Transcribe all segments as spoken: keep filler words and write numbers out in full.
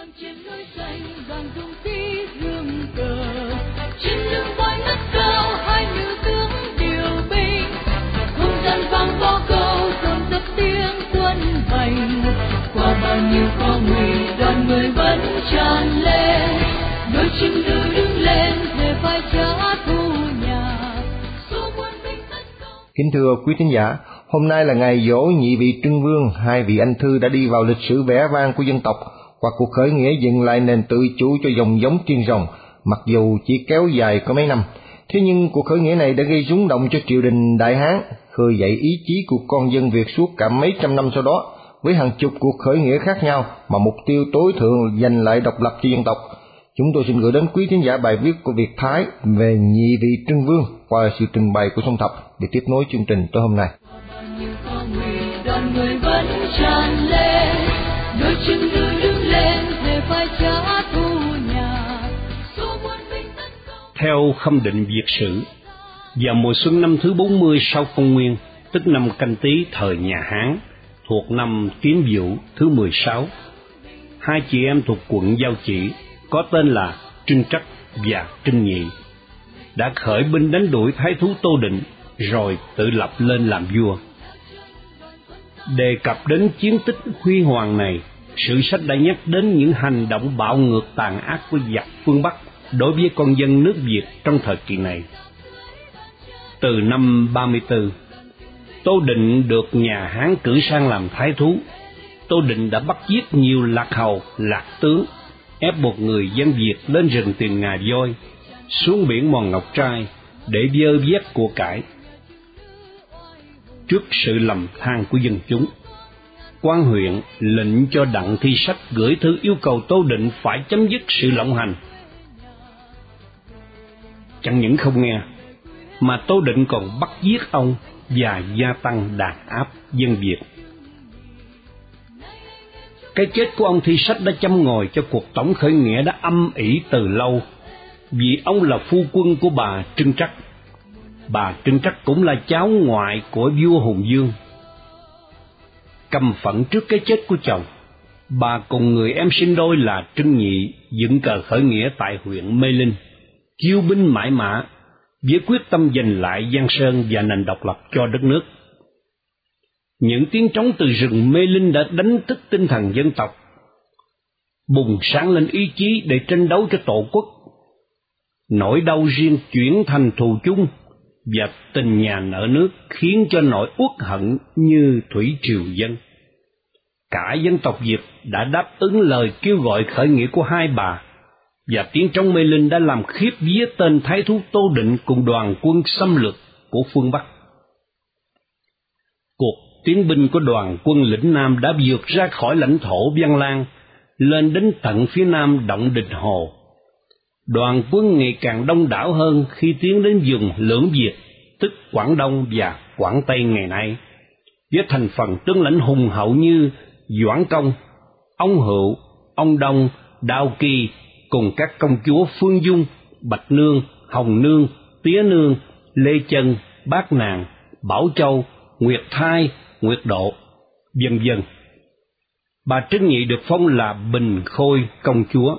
trên núi xanh vàng rung tí dương cờ, trên lưng voi ngất cao hai nữ tướng điều binh, không gian vang vó câu dồn dập tiếng quân hành, qua bao nhiêu khó nguy đoàn người vẫn tràn lên, đôi chim nữ đứng lên thề vai trả thù nhà, số quân binh tấn công. Kính thưa quý thính giả, hôm nay là ngày giỗ nhị vị Trưng Vương, hai vị anh thư đã đi vào lịch sử vẻ vang của dân tộc, qua cuộc khởi nghĩa dựng lại nền tự chủ cho dòng giống Tiên Rồng, mặc dù chỉ kéo dài có mấy năm. Thế nhưng cuộc khởi nghĩa này đã gây rúng động cho triều đình Đại Hán, khơi dậy ý chí của con dân Việt suốt cả mấy trăm năm sau đó, với hàng chục cuộc khởi nghĩa khác nhau mà mục tiêu tối thượng giành lại độc lập cho dân tộc. Chúng tôi xin gửi đến quý thính giả bài viết của Việt Thái về nhị vị Trưng Vương qua sự trình bày của Song Thập để tiếp nối chương trình tối hôm nay. Đoàn người vẫn tràn lên, đôi chân nữ đứng lên thề phải trả thù nhà, số quân binh tấn công. Theo khâm định Việt sử, vào mùa xuân năm thứ bốn mươi sau công nguyên, tức năm Canh Tý thời nhà Hán, thuộc năm Kiến Dvũ thứ mười sáu, hai chị em thuộc quận Giao Chỉ có tên là Trưng Trắc và Trưng Nhị đã khởi binh đánh đuổi thái thú Tô Định, rồi tự lập lên làm vua. Đề cập đến chiến tích huy hoàng này, sử sách đã nhắc đến những hành động bạo ngược tàn ác của giặc phương Bắc đối với con dân nước Việt trong thời kỳ này. Từ năm ba mươi tư, Tô Định được nhà Hán cử sang làm thái thú. Tô Định đã bắt giết nhiều lạc hầu, lạc tướng, ép buộc người dân Việt lên rừng tìm ngà voi, xuống biển mòn ngọc trai để vơ vét của cải. Trước sự lầm than của dân chúng, quan huyện lệnh cho Đặng Thi Sách gửi thư yêu cầu Tô Định phải chấm dứt sự lộng hành. Chẳng những không nghe, mà Tô Định còn bắt giết ông và gia tăng đàn áp dân Việt. Cái chết của ông Thi Sách đã châm ngòi cho cuộc tổng khởi nghĩa đã âm ỉ từ lâu, vì ông là phu quân của bà Trưng Trắc. Bà Trưng Trắc cũng là cháu ngoại của vua Hùng Vương. Căm phẫn trước cái chết của chồng, bà cùng người em sinh đôi là Trưng Nhị dựng cờ khởi nghĩa tại huyện Mê Linh, chiêu binh mãi mã với quyết tâm giành lại Giang Sơn và nền độc lập cho đất nước. Những tiếng trống từ rừng Mê Linh đã đánh thức tinh thần dân tộc, bùng sáng lên ý chí để tranh đấu cho tổ quốc. Nỗi đau riêng chuyển thành thù chung, và tình nhà nợ nước khiến cho nỗi uất hận như thủy triều dâng. Cả dân tộc Việt đã đáp ứng lời kêu gọi khởi nghĩa của hai bà, và tiếng trống Mê Linh đã làm khiếp vía tên thái thú Tô Định cùng đoàn quân xâm lược của phương Bắc. Cuộc tiến binh của đoàn quân lĩnh Nam đã vượt ra khỏi lãnh thổ Văn Lang, lên đến tận phía nam động Đình Hồ. Đoàn quân ngày càng đông đảo hơn khi tiến đến vùng Lưỡng Việt, tức Quảng Đông và Quảng Tây ngày nay, với thành phần tướng lãnh hùng hậu như Doãn Công, ông Hựu, ông Đông, Đao Kỳ, cùng các công chúa Phương Dung, Bạch Nương, Hồng Nương, Tía Nương, Lê Chân, Bát Nàng, Bảo Châu, Nguyệt Thai, Nguyệt Độ, vân vân. Bà Trưng Nhị được phong là Bình Khôi công chúa.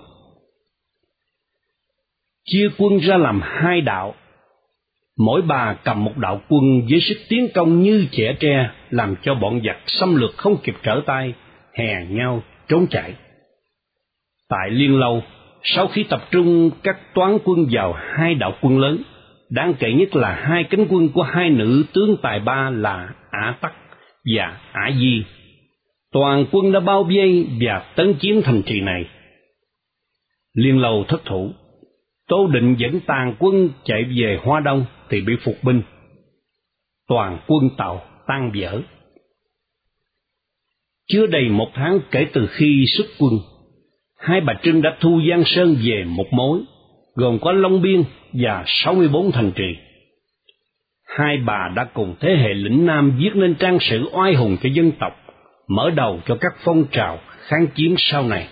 Chia quân ra làm hai đạo, mỗi bà cầm một đạo quân với sức tiến công như chẻ tre, làm cho bọn giặc xâm lược không kịp trở tay, hè nhau trốn chạy. Tại Liên Lâu, sau khi tập trung các toán quân vào hai đạo quân lớn, đáng kể nhất là hai cánh quân của hai nữ tướng tài ba là Ả Tắc và Ả Di, toàn quân đã bao vây và tấn chiếm thành trì này. Liên Lâu thất thủ, Tô Định dẫn tàn quân chạy về Hoa Đông thì bị phục binh, toàn quân Tàu tan vỡ. Chưa đầy một tháng kể từ khi xuất quân, hai bà Trưng đã thu Giang Sơn về một mối, gồm có Long Biên và sáu mươi bốn thành trì. Hai bà đã cùng thế hệ lĩnh Nam viết nên trang sử oai hùng cho dân tộc, mở đầu cho các phong trào kháng chiến sau này.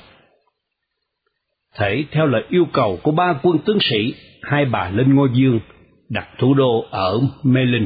Thể theo lời yêu cầu của ba quân tướng sĩ, hai bà lên ngôi vương, đặt thủ đô ở Mê Linh.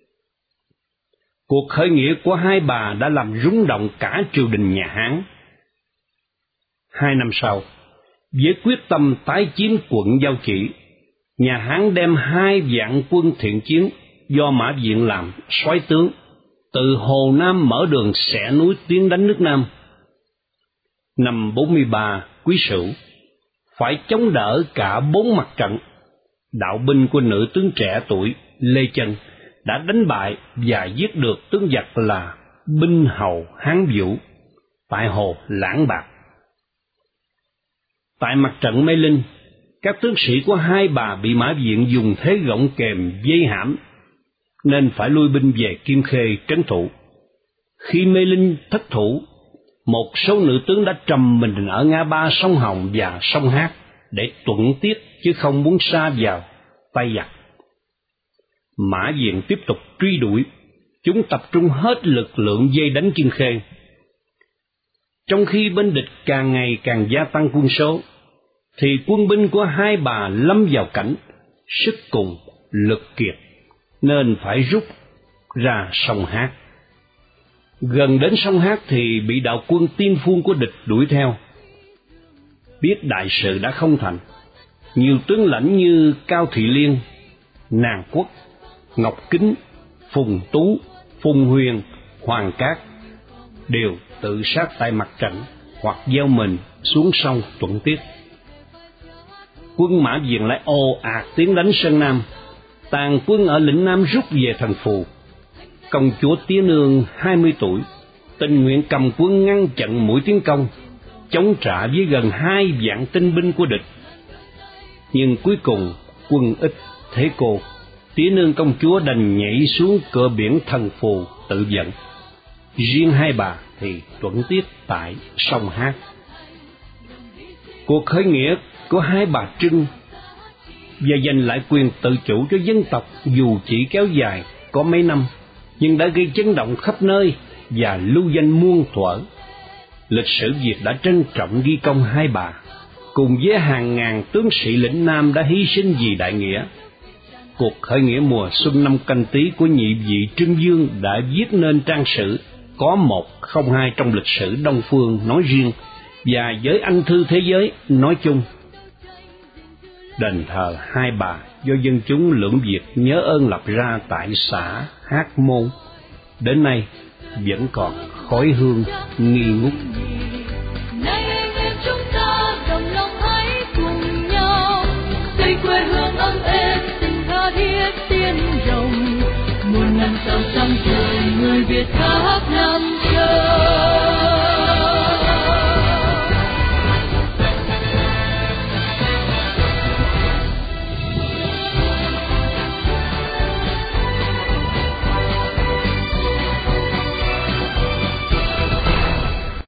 Cuộc khởi nghĩa của hai bà đã làm rung động cả triều đình nhà Hán. Hai năm sau, với quyết tâm tái chiếm quận Giao Chỉ, nhà Hán đem hai vạn quân thiện chiến do Mã Viện làm soái tướng, từ Hồ Nam mở đường xẻ núi tiến đánh nước Nam. Năm bốn mươi ba Quý Sửu, phải chống đỡ cả bốn mặt trận, đạo binh của nữ tướng trẻ tuổi Lê Chân đã đánh bại và giết được tướng giặc là binh hầu Hán Vũ tại hồ Lãng Bạc. Tại mặt trận Mê Linh, các tướng sĩ của Hai Bà bị Mã Viện dùng thế gọng kềm vây hãm, nên phải lui binh về Kim Khê trấn thủ. Khi Mê Linh thất thủ, một số nữ tướng đã trầm mình ở ngã ba sông Hồng và sông Hát để tuẫn tiết, chứ không muốn sa vào tay giặc. Mã Viện tiếp tục truy đuổi, chúng tập trung hết lực lượng vây đánh Kim Khê. Trong khi bên địch càng ngày càng gia tăng quân số, thì quân binh của Hai Bà lâm vào cảnh sức cùng lực kiệt, nên phải rút ra sông Hát. Gần đến sông Hát thì bị đạo quân Tiên Phuông của địch đuổi theo. Biết đại sự đã không thành, nhiều tướng lãnh như Cao Thị Liên, Nàng Quốc, Ngọc Kính, Phùng Tú, Phùng Huyền, Hoàng Cát đều tự sát tại mặt trận hoặc gieo mình xuống sông tuẫn tiết. Quân Mã Viện lại ồ ạt tiến đánh Sơn Nam, tàn quân ở lĩnh Nam rút về thành Phù. Công chúa Tía Nương hai mươi tuổi tình nguyện cầm quân ngăn chặn mũi tiến công, chống trả với gần hai vạn tinh binh của địch. Nhưng cuối cùng quân ít thế cô, Tía Nương công chúa đành nhảy xuống cửa biển Thần Phù tự vận. Riêng Hai Bà thì tuẫn tiết tại sông Hát. Cuộc khởi nghĩa của Hai Bà Trưng và giành lại quyền tự chủ cho dân tộc dù chỉ kéo dài có mấy năm, nhưng đã gây chấn động khắp nơi và lưu danh muôn thuở. Lịch sử Việt đã trân trọng ghi công Hai Bà, cùng với hàng ngàn tướng sĩ lĩnh Nam đã hy sinh vì đại nghĩa. Cuộc khởi nghĩa mùa xuân năm Canh Tý của nhị vị Trưng Dương đã viết nên trang sử có một không hai trong lịch sử Đông Phương nói riêng và giới anh thư thế giới nói chung. Đền thờ Hai Bà do dân chúng Lưỡng Việt nhớ ơn lập ra tại xã Hát Môn, đến nay vẫn còn khói hương nghi ngút. Nay anh em chúng ta đồng lòng hãy cùng nhau xây quê hương ấm êm tình tha thiết tiên rồng, muôn năm sau trăm tuổi người Việt khắp năm châu.